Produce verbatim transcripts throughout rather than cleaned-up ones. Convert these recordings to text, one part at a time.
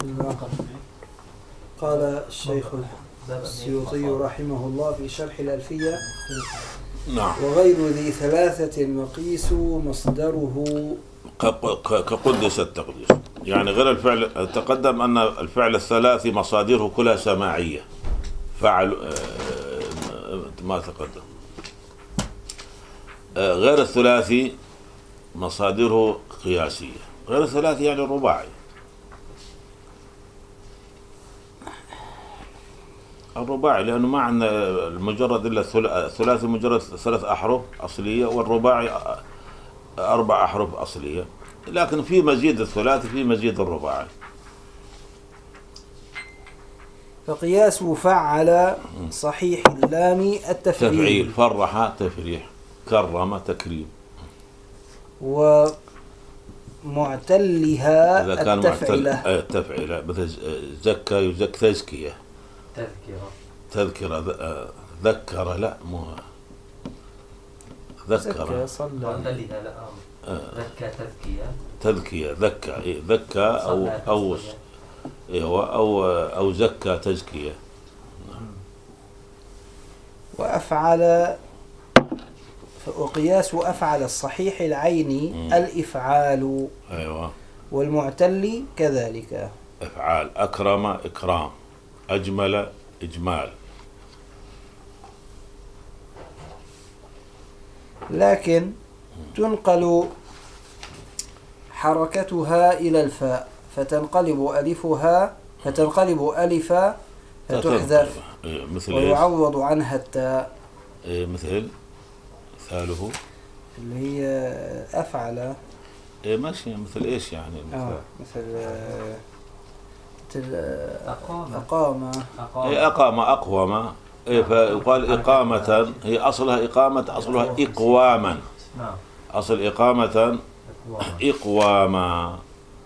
قال الشيخ السيوطي رحمه الله في شرح الألفية: نعم. وغير ذي ثلاثة مقيس مصدره كقدس التقديس، يعني غير الفعل. تقدم أن الفعل الثلاثي مصادره كلها سماعية. فعل ما تقدم. غير الثلاثي مصادره قياسية. غير الثلاثي يعني الرباعي. الرباعي لأنه ما عندنا المجرد إلا الثلاثي مجرد ثلاث أحرف أصلية، والرباعي أربع أحرف أصلية، لكن في مزيد الثلاثي في مزيد الرباعي. فقياس فعل صحيح اللام التفعيل. تفعيل. فرح تفريح، كرم تكريم. ومعتلها إذا كان التفعيلة. معتل التفعيلة مثل زكى يزك تزكية. تذكرة. تذكرة ذكر لا مو ذكر. معتلها لا ذكى تذكية. تذكية ذكى إيه ذكى أو أو إيوه أو أو زكى تزكية. وأفعل وقياس أفعل الصحيح العيني م. الإفعال. أيوة. والمعتل كذلك. إفعال. أكرم إكرام، أجمل إجمال. لكن تنقل حركتها إلى الفاء فتنقلب ألفها فتنقلب ألفا فتحذف ويعوض عنها التاء. مثل مثاله اللي هي أفعل. إيه ماشي. مثل إيش يعني؟ مثل آه مثل مثل أقامة. أقامة. إيه أقامة أقوم. إيه فيقال إقامة. هي أصلها إقامة، أصلها إقواما. أصل إقامة إقواما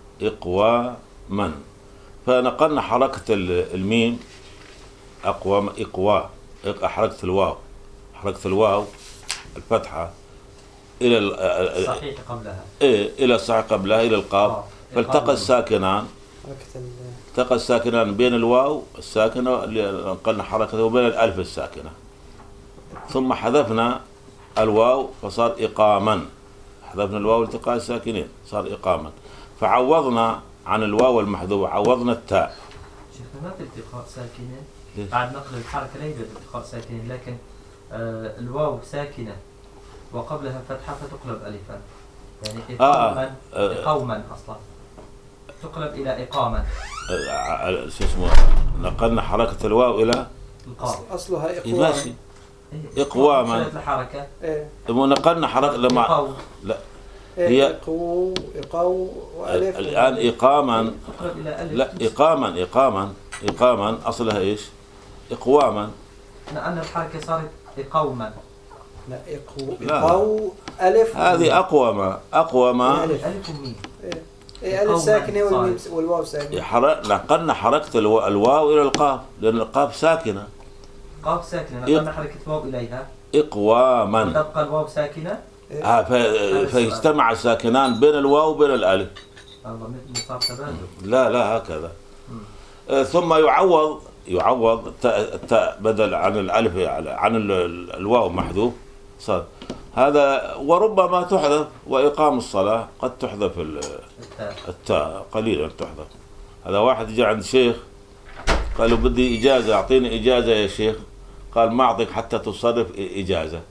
إقواما. فنقلنا حركة الميم أقوام إقوا، حركة الواو حركة الواو الفتحة إلى الصحيح قبلها. إيه إلى الصحيح قبلها إلى القاف. فالتقى الساكنان التقى الساكنان بين الواو الساكنة اللي نقلنا حركته وبين الألف الساكنة، ثم حذفنا الواو فصار إقاما. حذفنا الواو التقاء الساكنين صار إقاما، فعوضنا عن الواو المحذوف عوضنا التاء. شيخنا ما في التقاء ساكنين بعد نقل الحركة، لا يوجد التقاء ساكنين، لكن آه الواو ساكنة وقبلها فتحة فتقلب ألفا، يعني إقاما. آه إقاما أصلا تقلب إلى إقاما. آه شو اسمه نقلنا حركة الواو إلى القاف. أصلها إقواما. ماشي. إقواما. الحركة. إيه. نقلنا حركة لما إقو. لا هي إقو إقو وألف. الآن إقاما. لا إقاما إقاما إقاما أصلها إيش؟ إقواما. لأن الحركة صارت إقوما. لا إقو إقو ألف. هذه أقوما أقوما. ألف ألف وميم. إيه ألف ساكنة والميم والواو ساكنة. حر... نقلنا حركة الو... الواو إلى القاف لأن القاف ساكنة. قاف ساكنة نقلنا حركة واو إليها إقواما. وتبقى الواو ساكنة. آه ف... فيجتمع الساكنان بين الواو وبين الألف. الله صار تبادل. لا لا هكذا. آه ثم يعوض يعوض التاء التاء بدل عن الألف عن ال... الواو محذوف صار هذا. وربما تحذف وإقام الصلاة قد تحذف التاء قليلا تحذف. هذا واحد جاء عند شيخ قال له بدي إجازة، أعطيني إجازة يا شيخ. قال ما أعطيك حتى تصرف إجازة.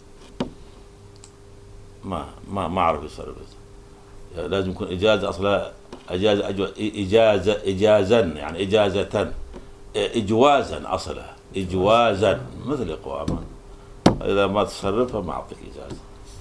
ما ما ما أعرف يصرف. لازم يكون إجازة أصلا إجازة أجو... إجازة إجازا يعني إجازة إجوازا أصلها إجوازا مثل إقواما. إذا ما تصرفها ما أعطيك إجازة.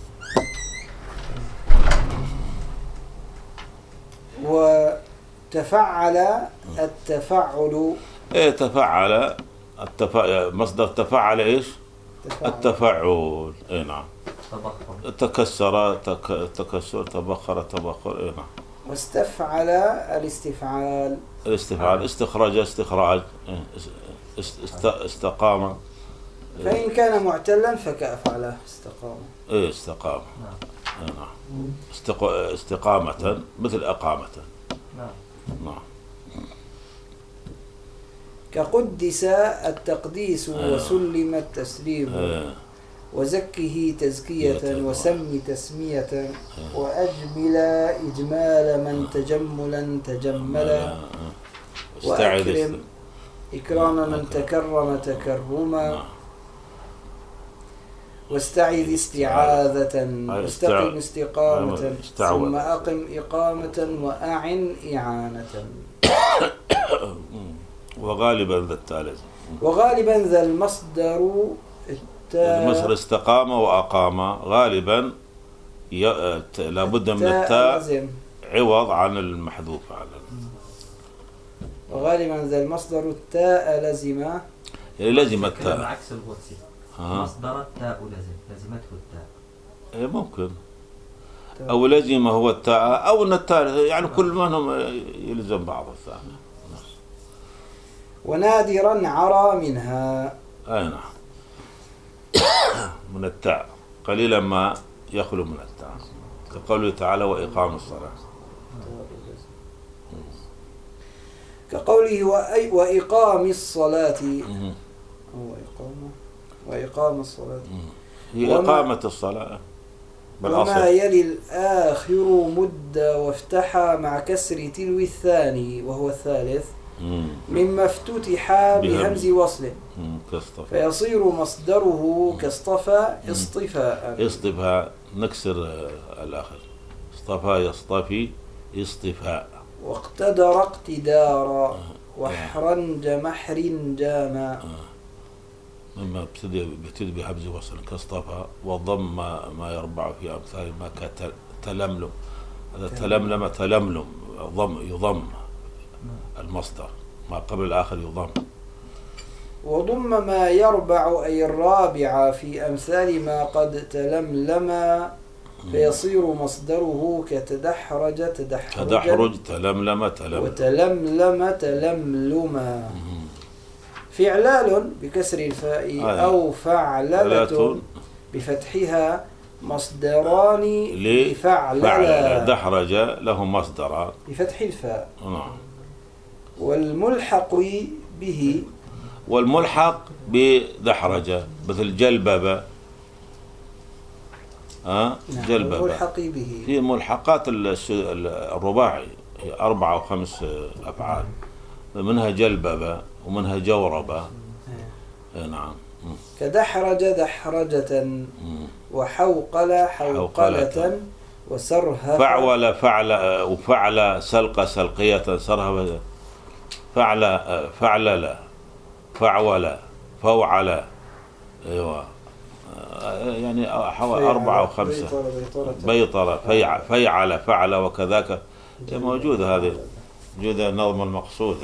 وتفعل التفعل. إيه تفعل التفع... مصدر تفعل إيش؟ تفعل. التفعل. إيه نعم. تبخر. تكسر تك... تكسر تبخر تبخر. إيه نعم. واستفعل الاستفعال. الاستفعال استخراج استخراج. إيه. است... استقام. فإن كان معتلا فكأفعله استقام. إيه استقام. نعم. إيه نعم. استق... استقامة مثل أقامة. نعم. نعم. كقدس التقديس آه. وسلم التسليم آه. وزكه تزكية وسم تسمية وأجمل إجمال من تجملا تجملا وأكرم إكرام من تكرم تكرما واستعذ استعاذة واستقم استقامة ثم أقم إقامة وأعن إعانة. وغالبا ذا التاء وغالبا ذا المصدر المصدر استقام وأقام غالبا ي... لابد من التاء لازم. عوض عن المحذوف على وغالبا ذا المصدر التاء لزم يعني لازم التاء عكس الغوتسي مصدر التاء لازم لازمته التاء إيه ممكن أو لازم هو التاء أو أن التاء يعني كل منهم يلزم بعض الثاني. ونادرا عرى منها أي نعم من التاء قليلا ما يخلو من التاء كقوله تعالى وإقام الصلاة كقوله وأي وإقام الصلاة وإقام وإقام الصلاة هي إقامة الصلاة بالأصل. وما يلي الآخر مد وافتح مع كسر تلو الثاني وهو الثالث مما افتتح بهمز وصل فيصير مصدره كاصطفى اصطفاء. اصطفاء نكسر الآخر اصطفى يصطفي اصطفاء. واقتدر اقتدارا واحرنج محر جاما مما ابتدي بهمز وصل كاصطفى وضم ما, ما يربع في أمثال ما كتلملم. هذا تلملم تلملم ضم يضم المصدر ما قبل الآخر يضم. وضم ما يربع أي الرابع في أمثال ما قد تلملم فيصير مصدره كتدحرج تدحرج تدحرج تلملم تلملم وتلملم تلملما. فعلال بكسر الفاء آه. أو فعللة بفتحها مصدران لفعلل دحرج له مصدران بفتح الفاء. نعم. والملحق به والملحق بدحرج مثل جلببة ها نعم. جلببة الملحق به في ملحقات الرباعي هي أربع أو خمس أفعال منها جلببة ومنها جوربة. نعم. كدحرج دحرجة وحوقل حوقلة وسرهف فعول فعل وفعل سلق سلقية سرهف فعل فعلل فعول فوعل ايوه يعني حوالي أربعة أو خمسة بيطرة فيع فيعل فعل وكذاك موجودة هذه موجودة النظم المقصود.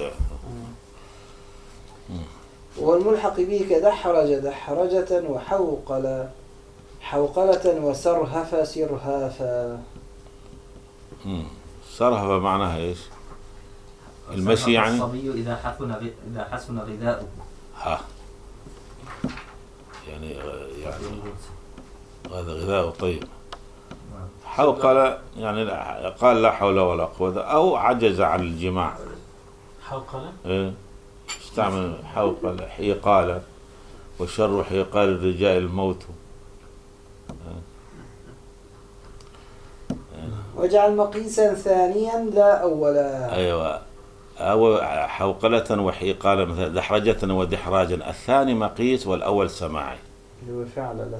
والملحق به كدحرج دحرجة وحوقل حوقلة وسرهف سرهافا. سرهف معناها ايش؟ المشي يعني الصبي إذا حسن إذا حسن غذاؤه. ها يعني يعني هذا غذاء طيب. حوقل يعني قال لا حول ولا قوة أو عجز عن الجماع. حوقل إيه استعمل حوقل حيقال وشر حيقال الرجال الموت. وجعل مقيسا ثانيا لا أولا. أيوة أو حوقلة وحيقال مثل دحرجة ودحراجا الثاني مقيس والأول سماعي. اللي هو فعللة.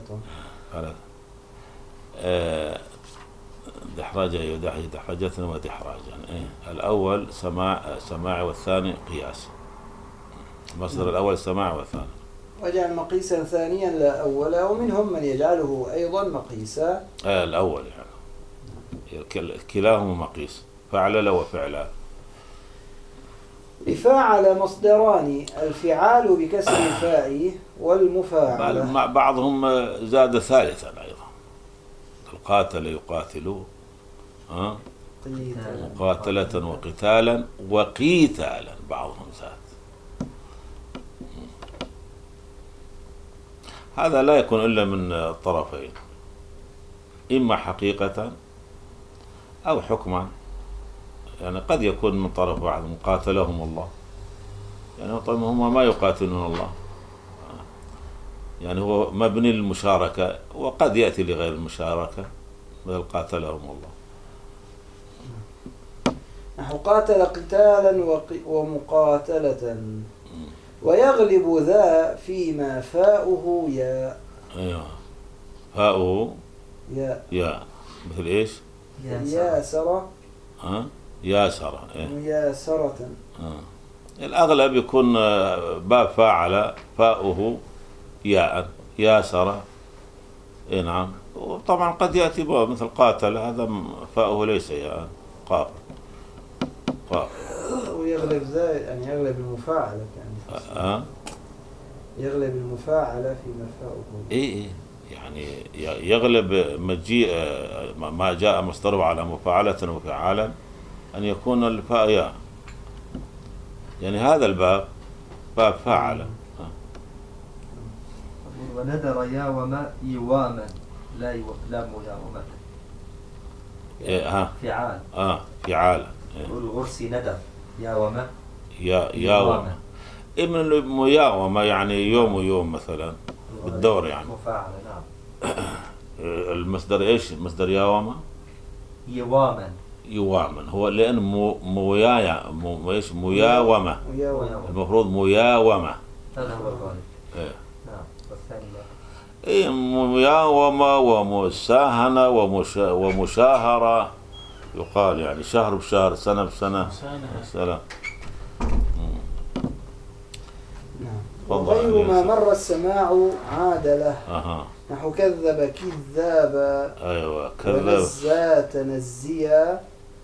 آه دحرجة يدحرج دحرجة ودحراجا. إيه الأول سماع سماعي والثاني قياس. المصدر الأول سماع والثاني. وجعل مقيسا ثانيا لا أولا ومنهم من يجعله أيضا مقيسا. آه الأول يعني كلاهما مقيس فعلل وفعلا. لفاعل مصدران الفعال بكسر الفاء والمفاعل. بعضهم زاد ثالثا أيضا القاتل يقاتل ها مقاتلة وقتالا وقيتالا بعضهم زاد. هذا لا يكون إلا من الطرفين إما حقيقة أو حكما يعني قد يكون من طرف واحد قاتلهم الله يعني طبعا هم ما يقاتلون الله، يعني هو مبني للمشاركة وقد يأتي لغير المشاركة مثل قاتلهم الله. نحو قاتل قتالا ومقاتلة ويغلب ذا فيما فاؤه يا. ايوه فاؤه يا يا مثل ايش؟ ياسرة. ها ياسرة. إيه؟ ياسرة. آه. الأغلب يكون باب فاعل فاؤه ياء ياسرة. إيه نعم. وطبعا قد يأتي باب مثل قاتل، هذا فاؤه ليس ياء قاف. قاف. ويغلب ذا يعني يغلب المفاعلة يعني. آه. يغلب المفاعلة فيما فاؤه. إيه إيه يعني يغلب مجيء ما جاء مصدره على مفاعلة وفعالا أن يكون الفاء ياء، يعني هذا الباب باب فاعل. وندر يا وما يواما لا يو... لا مياومة. إيه ها فعال. اه فعال. والغرس ندر يا وما يا يا وما إيه من المياومة يعني يوم ويوم مثلا بالدور يعني مفاعلة. نعم. المصدر ايش المصدر ياوما؟ يواما. يواما هو لأن مو مويايا مو ايش مياومة، المفروض مياومة. هذا هو الغالب. ايه نعم. والثاني ايه مياومة ومساهنة ومشا ومشاهرة يقال يعني شهر بشهر سنة بسنة سنة. وغير ما مر السماع عاد له. أها. نحو كذب كذابا. أيوة كذب. ونزى تنزيا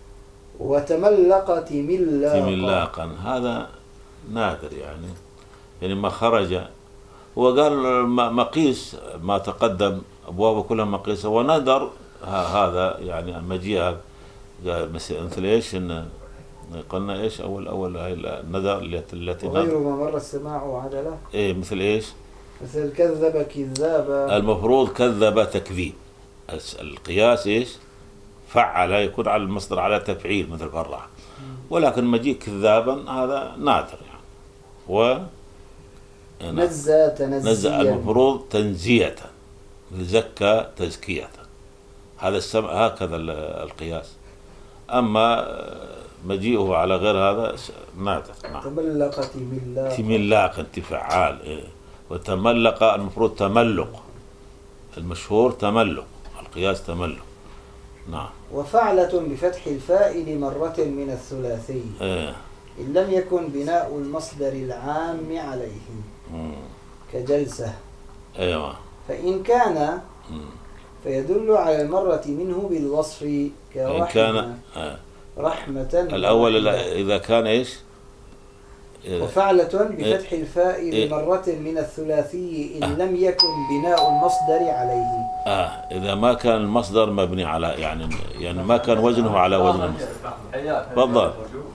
وتملق تملاقا. تملاقا هذا نادر يعني يعني ما خرج. هو قال مقيس ما تقدم أبوابه كلها مقيسة ونذر هذا يعني المجيء مثل إيش إن قلنا إيش أول أول هاي النذر التي وغير ما مر السماع عدله. إيه مثل إيش؟ مثل كذب كذابا. المفروض كذب تكذيب. القياس إيش؟ فعل يكون على المصدر على تفعيل مثل فرع، ولكن مجيء كذابا هذا نادر يعني. و نزى تنزيا. نزى المفروض تنزية زكى تزكية. هذا السمع هكذا القياس. أما مجيئه على غير هذا نادر. نعم. تملق تملاقا. تملاقا تفعال. إيه. وتملق المفروض تملق، المشهور تملق، القياس تملق. نعم. وفعلة بفتح الفاعل مرة من الثلاثي. إيه. إن لم يكن بناء المصدر العام عليه. مم. كجلسة. أيوة. فإن كان مم. فيدل على المرة منه بالوصف كرحمة. كان آه. رحمة. الأول إذا كان إيش؟ وفعلة بفتح الفاء إيه؟ مرة من الثلاثي إن آه. لم يكن بناء المصدر عليه. آه إذا ما كان المصدر مبني على يعني يعني ما كان وزنه على وزن المصدر. تفضل.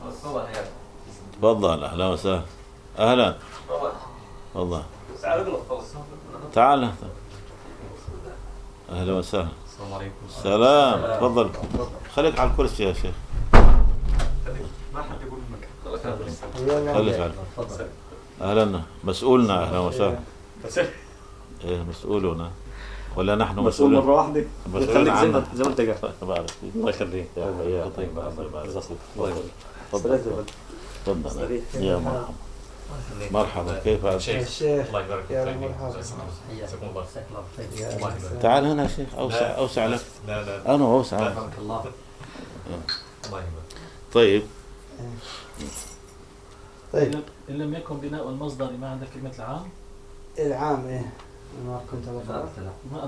تفضل. أهلا وسهلا. أهلا. تفضل. تعال. أهلا وسهلا. السلام عليكم. سلام. تفضل. خليك على الكرسي يا شيخ. ما حد يقول المكان. خليك على. أهلا. مسؤولنا. أهلا وسهلا. إيه مسؤولنا ولا نحن مسؤول مسؤولون؟ مرة واحدة. مسؤولين عنك. زي ما أنت قاعد. الله يخليك. الله طيب. يبارك. تفضل. تفضل. يا مرحبا. مرحبا. كيف يا شيخ. الله يبارك يا فيك. مرحبا. جزاكم الله خير. الله يبارك. تعال هنا يا شيخ. أوسع أوسع لك. لا لا. أنا أوسع. الله الله يبارك. طيب. طيب. إن لم يكن بناء المصدر ما عندك كلمة العام؟ العام إيه ما كنت أقرأ. ما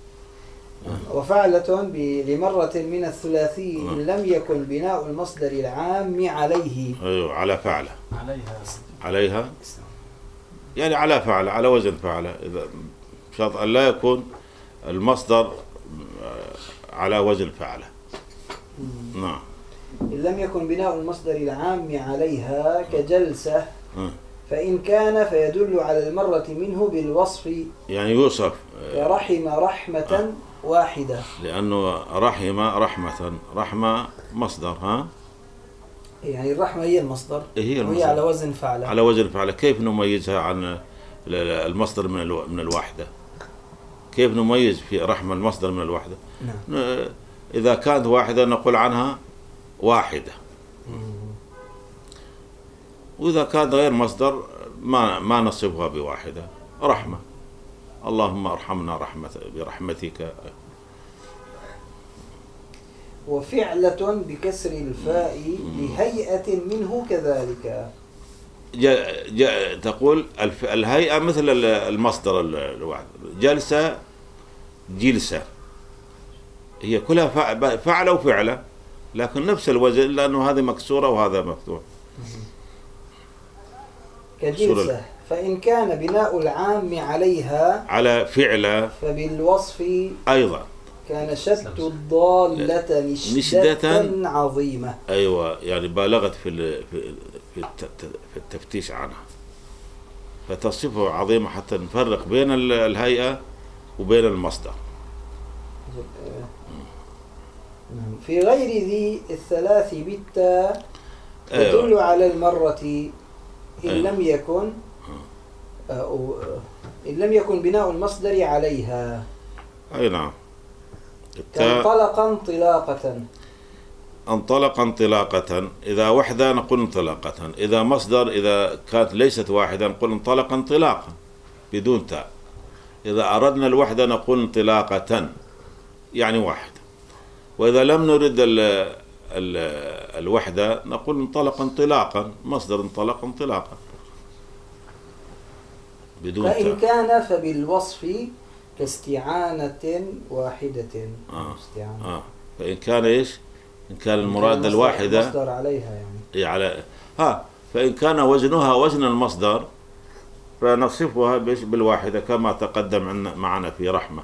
وفعلة لمرة من الثلاثي إن لم يكن بناء المصدر العام عليه. أيوه على فعله. عليها. عليها. يعني على فعله على وزن فعله. إذا شرط أن لا يكون المصدر على وزن فعله. نعم. إن لم يكن بناء المصدر العام عليها كجلسة. م. فإن كان فيدل على المرة منه بالوصف. يعني يوصف. كرحم رحمة واحدة. لأنه رحم رحمة رحمة مصدر ها يعني الرحمة هي المصدر هي وهي على وزن فعل. على وزن فعل. كيف نميزها عن المصدر من من الواحدة؟ كيف نميز في رحمة المصدر من الواحدة؟ نعم. إذا كانت واحدة نقول عنها واحدة، وإذا كانت غير مصدر ما ما نصفها بواحدة. رحمة، اللهم ارحمنا رحمة برحمتك. وفعلة بكسر الفاء لهيئة منه كذلك. جا جا تقول الف الهيئة مثل المصدر الواحد. جلسة، جلسة، هي كلها فعل وفعلة، لكن نفس الوزن، لأنه هذه مكسورة وهذا مفتوح. كجلسة، فإن كان بناء العام عليها على فعلة فبالوصف أيضا كان شت الضالة نشدة عظيمة. أيوة، يعني بالغت في في في التفتيش عنها، فتصفه عظيمة حتى نفرق بين الهيئة وبين المصدر. في غير ذي الثلاث بالتاء تدل أيوة. على المرة إن أيوة. لم يكن إن لم يكن بناء المصدر عليها. أي نعم. انطلق انطلاقة. انطلق انطلاقة، إذا وحدة نقول انطلاقة، إذا مصدر إذا كانت ليست واحدة نقول انطلق انطلاقا بدون تاء. إذا أردنا الوحدة نقول انطلاقة يعني واحدة، وإذا لم نرد ال ال الوحدة نقول انطلق انطلاقا، مصدر انطلق انطلاقا بدون تاء. فإن كان فبالوصف كاستعانة واحدة. آه. استعانة. آه. فإن كان إيش؟ إن كان المراد الواحدة المصدر عليها يعني. على ها فإن كان وزنها وزن المصدر فنصفها بالواحدة كما تقدم معنا في رحمة.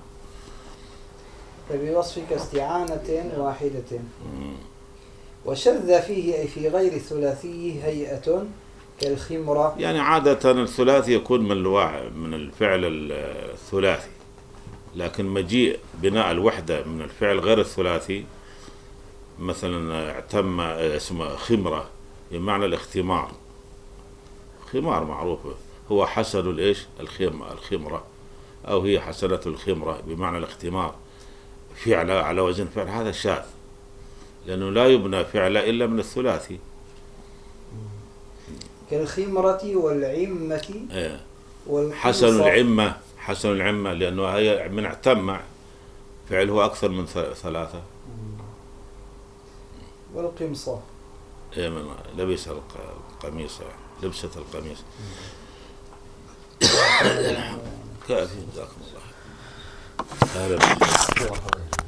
فبوصف كاستعانة واحدة. مم. وشذ فيه أي في غير الثلاثي هيئة كالخمرة. يعني عادة الثلاثي يكون من الواحد من الفعل الثلاثي، لكن مجيء بناء الوحدة من الفعل غير الثلاثي، مثلا اعتم اسمه خمرة بمعنى الاختمار. خمار معروفة، هو حسن الايش الخمرة الخمرة او هي حسنة الخمرة بمعنى الاختمار. فعل على وزن فعل هذا شاذ، لأنه لا يبنى فعل إلا من الثلاثي. كالخمرة والعمة. ايه. حسن العمة، حسن العمة لأنه هي من اعتم فعله أكثر من ثلاثة. والقمصة. ايه، من لبس القميص، لبسة القميص. كافي، جزاكم الله.